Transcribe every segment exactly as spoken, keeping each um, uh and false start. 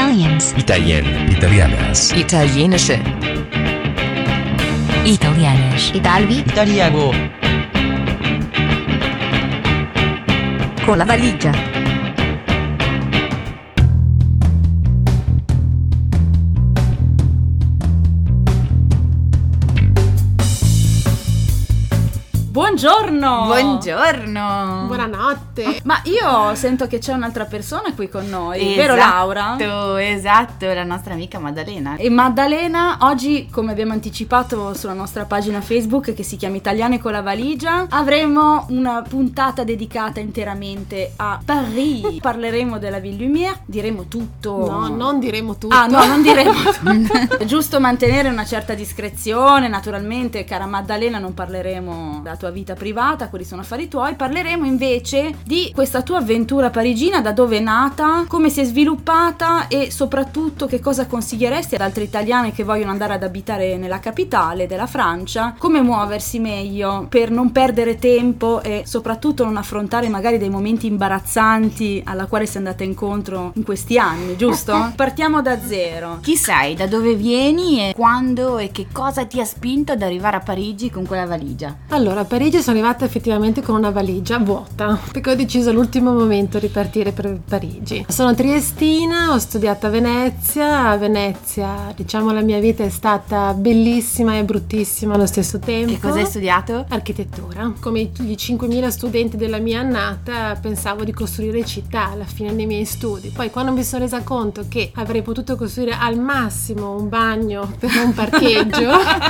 Italians. Italien. Italianas. Italienische. Italianisch. Italvi. Italiano. Con la valigia. Buongiorno! Buongiorno! Buonanotte! Ma io sento che c'è un'altra persona qui con noi, Esatto, vero Laura? Esatto, la nostra amica Maddalena. E Maddalena oggi, come abbiamo anticipato sulla nostra pagina Facebook che si chiama Italiane con la valigia, avremo una puntata dedicata interamente a Paris. Parleremo della Ville Lumière, diremo tutto. No, non diremo tutto. Ah no, non diremo tutto. È giusto mantenere una certa discrezione, naturalmente, cara Maddalena, non parleremo della tua vita privata, quelli sono affari tuoi. Parleremo invece di questa tua avventura parigina, da dove è nata, come si è sviluppata e soprattutto che cosa consiglieresti ad altre italiane che vogliono andare ad abitare nella capitale della Francia, come muoversi meglio per non perdere tempo e soprattutto non affrontare magari dei momenti imbarazzanti alla quale sei andata incontro in questi anni, giusto? Partiamo da zero. Chi sei, da dove vieni e quando e che cosa ti ha spinto ad arrivare a Parigi con quella valigia? Allora, a Parigi sono arrivata effettivamente con una valigia vuota, perché ho deciso all'ultimo momento di partire per Parigi. Sono triestina, ho studiato a Venezia. A Venezia, diciamo, la mia vita è stata bellissima e bruttissima allo stesso tempo. Che cosa hai studiato? Architettura. Come i cinquemila studenti della mia annata, pensavo di costruire città alla fine dei miei studi. Poi, quando mi sono resa conto che avrei potuto costruire al massimo un bagno per un parcheggio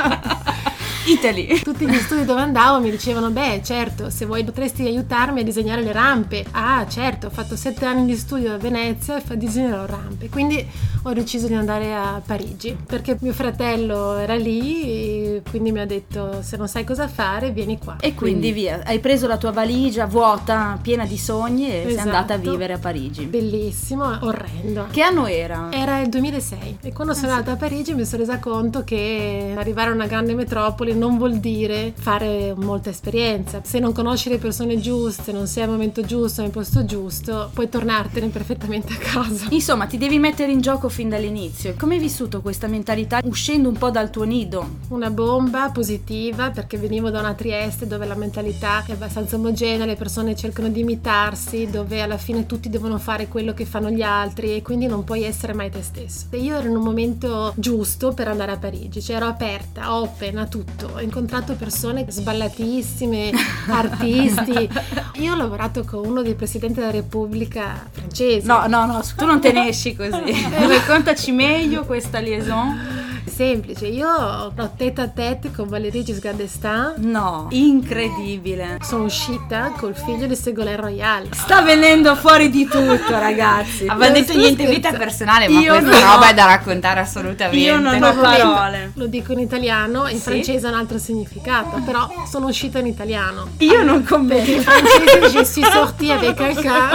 Italy. Tutti gli studi dove andavo mi dicevano: beh, certo, se vuoi potresti aiutarmi a disegnare le rampe. Ah, certo, ho fatto sette anni di studio a Venezia e disegnerò rampe. Quindi ho deciso di andare a Parigi, perché mio fratello era lì e quindi mi ha detto: se non sai cosa fare, vieni qua. E quindi, quindi via, hai preso la tua valigia vuota, piena di sogni e esatto. sei andata a vivere a Parigi. Bellissimo, orrendo. Che anno era? Era il duemilasei e quando ah, sono sì. andata a Parigi mi sono resa conto che arrivare a una grande metropoli non vuol dire fare molta esperienza. Se non conosci le persone giuste, non sei al momento giusto, nel posto giusto, puoi tornartene perfettamente a casa. Insomma, ti devi mettere in gioco fin dall'inizio. Come hai vissuto questa mentalità uscendo un po' dal tuo nido? Una bomba positiva, perché venivo da una Trieste dove la mentalità è abbastanza omogenea, le persone cercano di imitarsi, dove alla fine tutti devono fare quello che fanno gli altri e quindi non puoi essere mai te stesso. E io ero in un momento giusto per andare a Parigi, cioè ero aperta, open a tutto. Ho incontrato persone sballatissime, artisti. Io ho lavorato con uno dei presidenti della Repubblica francese. No, no, no, tu non te ne esci così. Raccontaci meglio questa liaison. Semplice, io ho tête a tête con Valéry Giscard d'Estaing. No, incredibile. Sono uscita col figlio di Ségolène Royal. Sta venendo fuori di tutto, ragazzi. Aveva detto niente vita personale, ma io questa no. roba è da raccontare assolutamente. Io non ho parole. Lo dico in italiano, in sì? francese ha un altro significato, però sono uscita in italiano. Io non commento. In francese je suis sortie avec quelqu'un.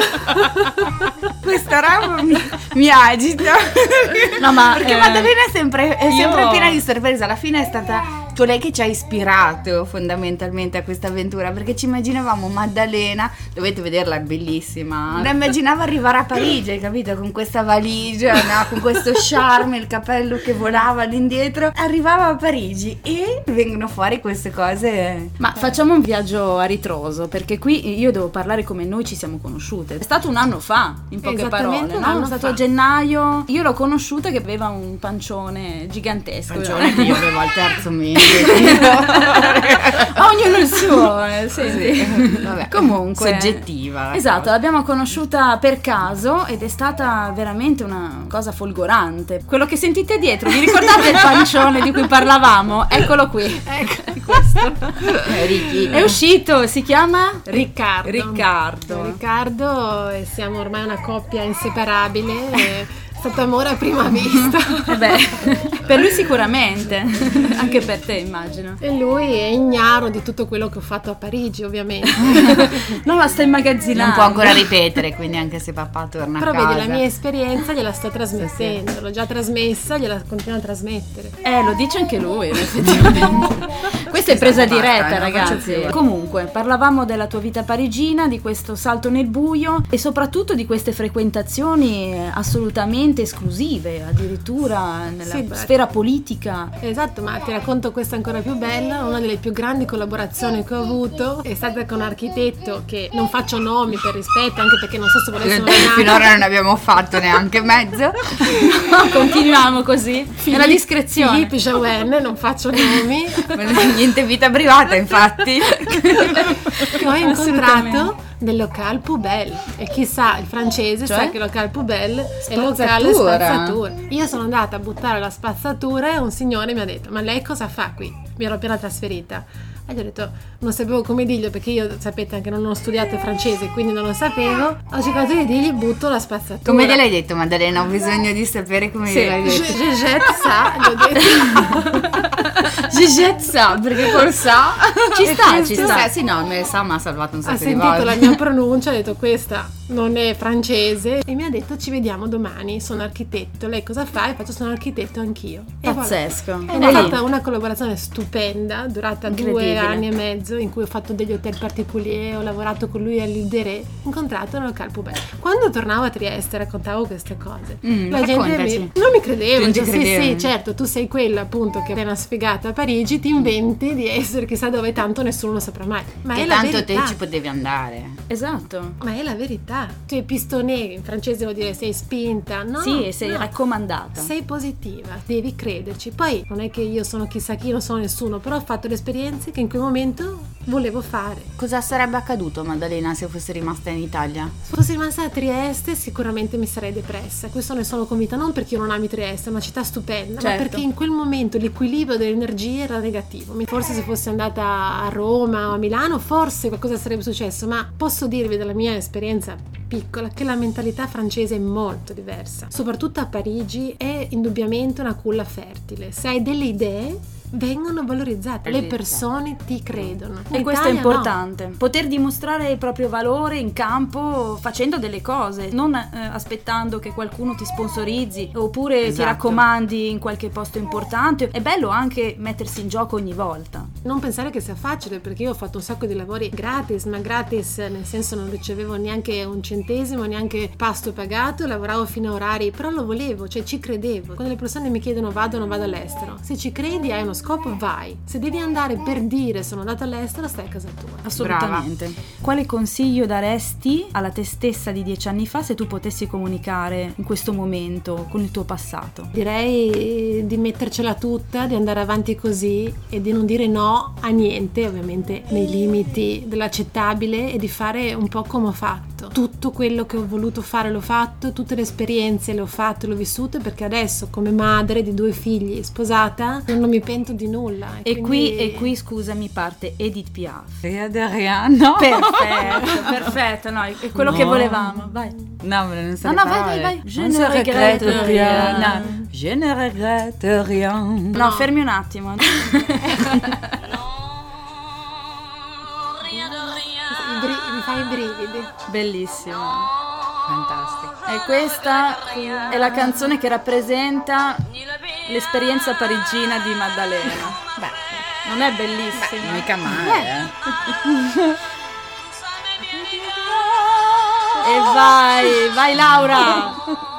Questa roba mi, mi agita. No, ma perché eh, Maddalena è sempre, è sempre io... piena di sorpresa. Alla fine è stata colei che ci ha ispirato fondamentalmente a questa avventura, perché ci immaginavamo Maddalena, dovete vederla, è bellissima. La immaginavo arrivare a Parigi, hai capito? Con questa valigia, no? Con questo charme, il cappello che volava all'indietro. Arrivava a Parigi e vengono fuori queste cose. Ma facciamo un viaggio a ritroso, perché qui io devo parlare come noi ci siamo conosciute. È stato un anno fa, in poche parole, no? È stato fa. a gennaio. Io l'ho conosciuta che aveva un pancione gigantesco. Pancione che io avevo al terzo mese. Ognuno il suo, eh, senti. Sì. Vabbè, comunque soggettiva. Esatto, cosa. L'abbiamo conosciuta per caso ed è stata veramente una cosa folgorante. Quello che sentite dietro, vi ricordate il pancione di cui parlavamo? Eccolo qui. Ecco questo. Ricky. È uscito, si chiama Riccardo. Riccardo. Riccardo e siamo ormai una coppia inseparabile. E... è stato amore a prima vista. Eh beh, per lui sicuramente, anche per te immagino. E lui è ignaro di tutto quello che ho fatto a Parigi, ovviamente. No, la sta immagazzinando. Non può ancora ripetere, quindi anche se papà torna Però a casa. vedi, la mia esperienza gliela sto trasmettendo, sì, sì. L'ho già trasmessa, gliela continuo a trasmettere. Eh, lo dice anche lui, effettivamente. Questa è presa diretta, ragazzi. Comunque, parlavamo della tua vita parigina, di questo salto nel buio e soprattutto di queste frequentazioni assolutamente veramente esclusive, addirittura nella Sì, beh. sfera politica. Esatto, ma ti racconto questa ancora più bella. Una delle più grandi collaborazioni che ho avuto è stata con un architetto che non faccio nomi per rispetto, anche perché non so se volesse nominare. Finora non abbiamo fatto neanche mezzo. Continuiamo così, nella discrezione. Philippe Jauen, non faccio nomi. Niente vita privata, infatti. Che ho incontrato Assolutamente. nel locale Poubelle, e chi sa il francese Cioè? sa che il locale Poubelle è il locale Spazzatura. spazzatura. Io sono andata a buttare la spazzatura e un signore mi ha detto: ma lei cosa fa qui? Mi ero appena trasferita e gli ho detto, non sapevo come dirgli, perché io sapete anche non ho studiato francese, quindi non lo sapevo. Ho cercato di dirgli butto la spazzatura. Come gliel'hai detto, Maddalena? Ho bisogno di sapere come Sì. gliel'hai Je, detto. je jette ça, gli ho detto. Je jette ça, perché col sa Ci sta, ci Sì, sta. sì, no, me sa mi ha salvato un Ha sacco di sentito volte. la mia pronuncia, ha detto questa non è francese, e mi ha detto ci vediamo domani, sono architetto, lei cosa fa? E faccio sono architetto anch'io. E voilà. Pazzesco. E E abbiamo lì- fatto una collaborazione stupenda, durata due Incredibile. anni e mezzo, in cui ho fatto degli hotel particolari, ho lavorato con lui all'Île de Ré, incontrato nel locale Poubelle. Quando tornavo a Trieste raccontavo queste cose. Mm, la gente raccontaci. mi, non mi credeva, Non ti dicevo, sì credevi. sì certo, tu sei quella appunto che è una sfigata a Parigi, ti inventi di essere chissà dove, tanto nessuno lo saprà mai. Ma Che è la tanto verità. te ci potevi andare. Esatto. Ma è la verità. Tu hai pistonné, in francese vuol dire sei spinta, no? Sì, e sei no. raccomandata. Sei positiva, devi crederci. Poi non è che io sono chissà chi, non sono nessuno, però ho fatto le esperienze che in quel momento volevo fare. Cosa sarebbe accaduto, Maddalena, se fossi rimasta in Italia? Se fossi rimasta a Trieste sicuramente mi sarei depressa, questo ne sono convinta, non perché io non ami Trieste, è una città stupenda, Certo. ma perché in quel momento l'equilibrio delle energie era negativo. Forse se fossi andata a Roma o a Milano forse qualcosa sarebbe successo, ma posso dirvi dalla mia esperienza piccola che la mentalità francese è molto diversa, soprattutto a Parigi è indubbiamente una culla fertile. Se hai delle idee vengono valorizzate, le Valorizzate. persone ti credono. E In questo è Italia no. importante, poter dimostrare il proprio valore in campo facendo delle cose, non eh, aspettando che qualcuno ti sponsorizzi oppure ti Esatto. raccomandi in qualche posto importante. È bello anche mettersi in gioco ogni volta. Non pensare che sia facile, perché io ho fatto un sacco di lavori gratis, ma gratis nel senso non ricevevo neanche un centesimo, neanche pasto pagato, lavoravo fino a orari, però lo volevo, cioè ci credevo. Quando le persone mi chiedono vado o non vado all'estero, se ci credi hai uno scopo, vai. Se devi andare per dire sono andato all'estero, stai a casa tua. Assolutamente. Quale consiglio daresti alla te stessa di dieci anni fa se tu potessi comunicare in questo momento con il tuo passato? Direi di mettercela tutta, di andare avanti così e di non dire no a niente, ovviamente nei limiti dell'accettabile, e di fare un po' come ho fatto. Tutto quello che ho voluto fare l'ho fatto, tutte le esperienze le ho fatte, le ho vissute, perché adesso come madre di due figli, sposata, non mi pento di nulla. E quindi- qui, e qui scusami, parte Edith Piaf. Rien de rien, no? Perfetto, perfetto, no, è quello che No. volevamo, vai. No, ma non so No, le no, vai, parole. vai, vai. Je Non ne se regrette regrette rien. rien. Je ne regrette rien. No, fermi un attimo. I bri- mi fai i brividi. Bellissimo. Fantastico. E questa è la canzone che rappresenta l'esperienza parigina di Maddalena. Beh, Non è bellissima? mica male, eh. E vai, vai Laura.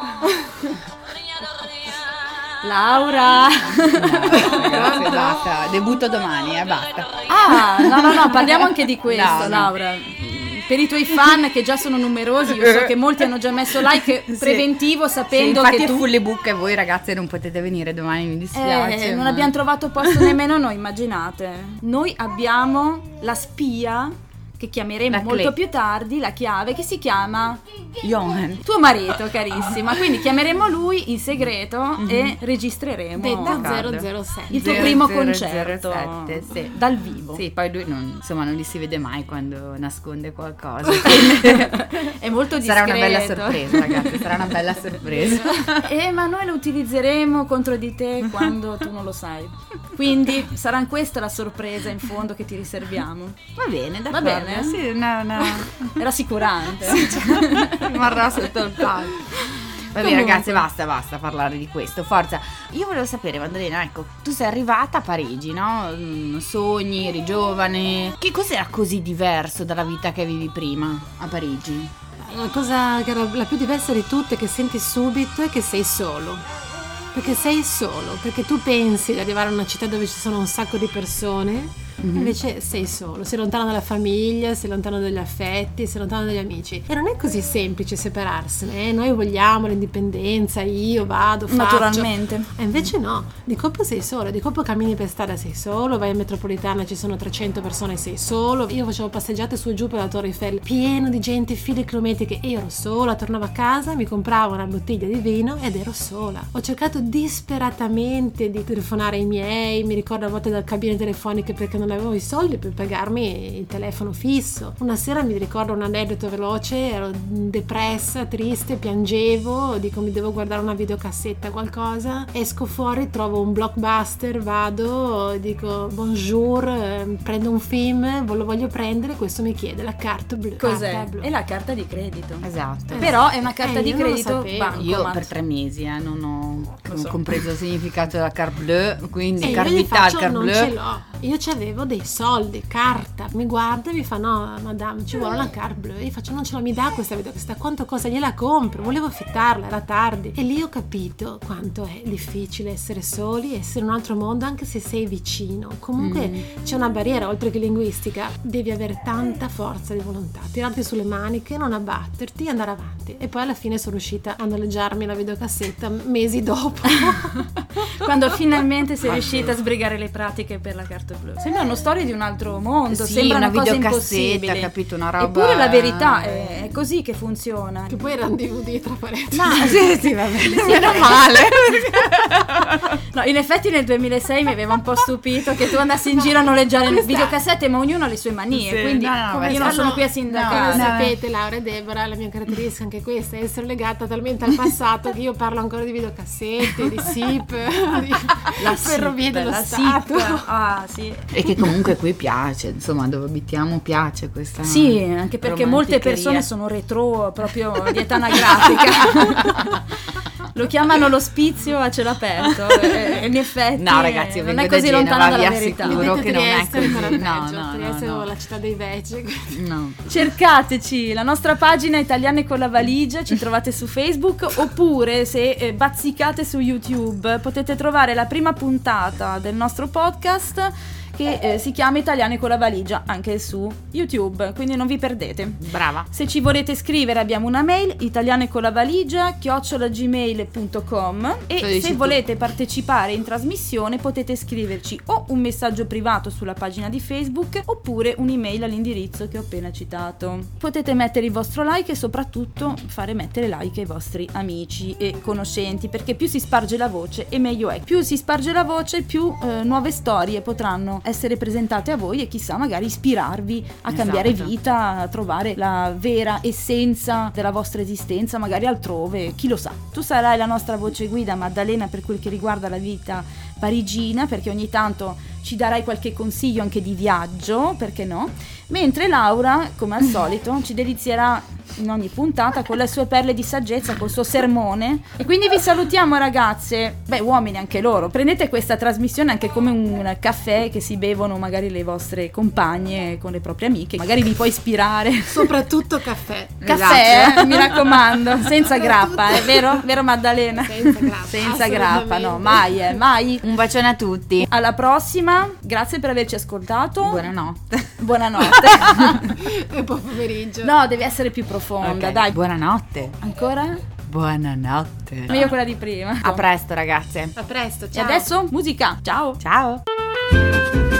Laura. Ragazzi, basta. Debutto domani, eh, basta. Ah, no, no, no, parliamo anche di questo, No, no. Laura. Per i tuoi fan che già sono numerosi, io so che molti hanno già messo like preventivo Sì, sapendo infatti che è tu fully book e voi ragazze non potete venire domani, mi dispiace. Eh, non ma- abbiamo trovato posto nemmeno noi, immaginate. Noi abbiamo la spia che chiameremo La molto Cle. più tardi, la chiave che si chiama Johan. tuo marito, carissima. Quindi chiameremo lui in segreto Mhm. e registreremo Beta d'accordo. zero zero sette. il tuo zero primo zero concerto zero sette, sì. dal vivo. Sì, poi lui non, insomma non li si vede mai quando nasconde qualcosa. È molto discreto. Sarà una bella sorpresa, ragazzi, sarà una bella sorpresa. Eh, ma noi lo utilizzeremo contro di te quando tu non lo sai. Quindi sarà questa la sorpresa in fondo che ti riserviamo. Va bene, d'accordo. bene? Sì, una, una... È rassicurante. rimarrà sotto il palco. Va bene, Comunque. ragazzi, basta, basta parlare di questo, forza. Io volevo sapere, Maddalena, ecco, tu sei arrivata a Parigi, no? Mm, Sogni, eri giovane. Che cos'era così diverso dalla vita che vivi prima a Parigi? la cosa che era la più diversa di tutte che senti subito è che sei solo. Perché sei solo, perché tu pensi di arrivare a una città dove ci sono un sacco di persone, mm-hmm. invece sei solo, sei lontano dalla famiglia, sei lontano dagli affetti, sei lontano dagli amici. E non è così semplice separarsene, eh? Noi vogliamo l'indipendenza, io vado, faccio. Naturalmente. E invece no, di colpo sei solo, di colpo cammini per strada sei solo, vai in metropolitana, ci sono trecento persone, sei solo. Io facevo passeggiate su e giù per la Torre Eiffel, pieno di gente, file chilometriche, e ero sola, tornavo a casa, mi compravo una bottiglia di vino ed ero sola. Ho cercato disperatamente di telefonare ai miei, mi ricordo a volte dal cabine telefoniche perché non avevo i soldi per pagarmi il telefono fisso. Una sera mi ricordo un aneddoto veloce, ero depressa, triste, piangevo, dico mi devo guardare una videocassetta, qualcosa, esco fuori, trovo un Blockbuster, vado, dico bonjour, eh, prendo un film, lo voglio prendere, questo mi chiede la carte blu. Cos'è? Carta blu. È la carta di credito. Esatto. Eh, Però è una carta eh, di io non lo credito sapevo. bancomat. Io per tre mesi eh, non ho Lo so. compreso il significato della carte bleue, quindi E io carte gli vitale, faccio, carte non bleue. ce l'ho, io c'avevo dei soldi, carta, mi guarda e mi fa no madame ci vuole una carte blu, e io faccio non ce l'ho, mi dà questa videocassetta, quanto costa, gliela compro, volevo affittarla, era tardi, e lì ho capito quanto è difficile essere soli, essere in un altro mondo anche se sei vicino, comunque mm. c'è una barriera oltre che linguistica, devi avere tanta forza di volontà, tirarti sulle maniche, non abbatterti e andare avanti, e poi alla fine sono riuscita a noleggiarmi la videocassetta mesi dopo. Quando finalmente sei riuscita a sbrigare le pratiche per la carta blu. Sembra una storia di un altro mondo, Sì, sembra una una cosa videocassetta, impossibile. capito, una roba. Eppure la verità è, è così che funziona. Che poi era un D V D tra parentesi. No, sì, sì, va bene. Meno male. No, in effetti nel duemilasei mi aveva un po' stupito che tu andassi in giro a noleggiare le videocassette, ma ognuno ha le sue manie, Sì, quindi no, no, come beh, io non no, sono qui a Come sindacare. no, sapete, Laura e Deborah, la mia caratteristica anche questa è essere legata talmente al passato che io parlo ancora di videocassette, di S I P, di La ferrovie S I P, dello la Stato. S I P. Ah, sì. E che comunque qui piace, insomma, dove abitiamo piace questa. Sì, anche perché molte romanticheria. persone sono retro proprio di età anagrafica. Lo chiamano l'ospizio a cielo aperto, e in effetti No, ragazzi, io non vengo è così da Genova, lontana vi dalla verità. assicuro. che non è Trieste ancora così. peggio, No, no, Trieste no, no. è la città dei veci. No. Cercateci, la nostra pagina Italiane con la valigia, ci trovate su Facebook, oppure se eh, bazzicate su YouTube potete trovare la prima puntata del nostro podcast che eh, si chiama Italiane con la valigia anche su YouTube, quindi non vi perdete. Brava. Se ci volete scrivere abbiamo una mail italianecolavaligia chiocciola gmail punto com e Lo dici se tu. volete partecipare in trasmissione potete scriverci o un messaggio privato sulla pagina di Facebook oppure un'email all'indirizzo che ho appena citato. Potete mettere il vostro like e soprattutto fare mettere like ai vostri amici e conoscenti, perché più si sparge la voce e meglio è. Più si sparge la voce, più eh, nuove storie potranno essere presentate a voi e chissà magari ispirarvi a cambiare Esatto. vita, a trovare la vera essenza della vostra esistenza magari altrove, chi lo sa. Tu sarai la nostra voce guida, Maddalena, per quel che riguarda la vita parigina, perché ogni tanto ci darai qualche consiglio anche di viaggio, perché no? Mentre Laura, come al solito, ci delizierà in ogni puntata con le sue perle di saggezza, col suo sermone. E quindi vi salutiamo, ragazze, beh, uomini anche loro, prendete questa trasmissione anche come un caffè che si bevono magari le vostre compagne con le proprie amiche, magari vi può ispirare. Soprattutto caffè. Caffè, Esatto. eh, mi raccomando, senza grappa, è vero? Vero Maddalena? Senza grappa. Senza grappa, no, assolutamente. mai, eh, mai. Un bacione a tutti. Alla prossima, grazie per averci ascoltato. Buonanotte. Buonanotte. E buon pomeriggio. No, deve essere più profonda, Ok, dai. Buonanotte. Ancora? Buonanotte. Meglio quella di prima. A presto, ragazze. A presto, E ciao. adesso musica. Ciao. Ciao.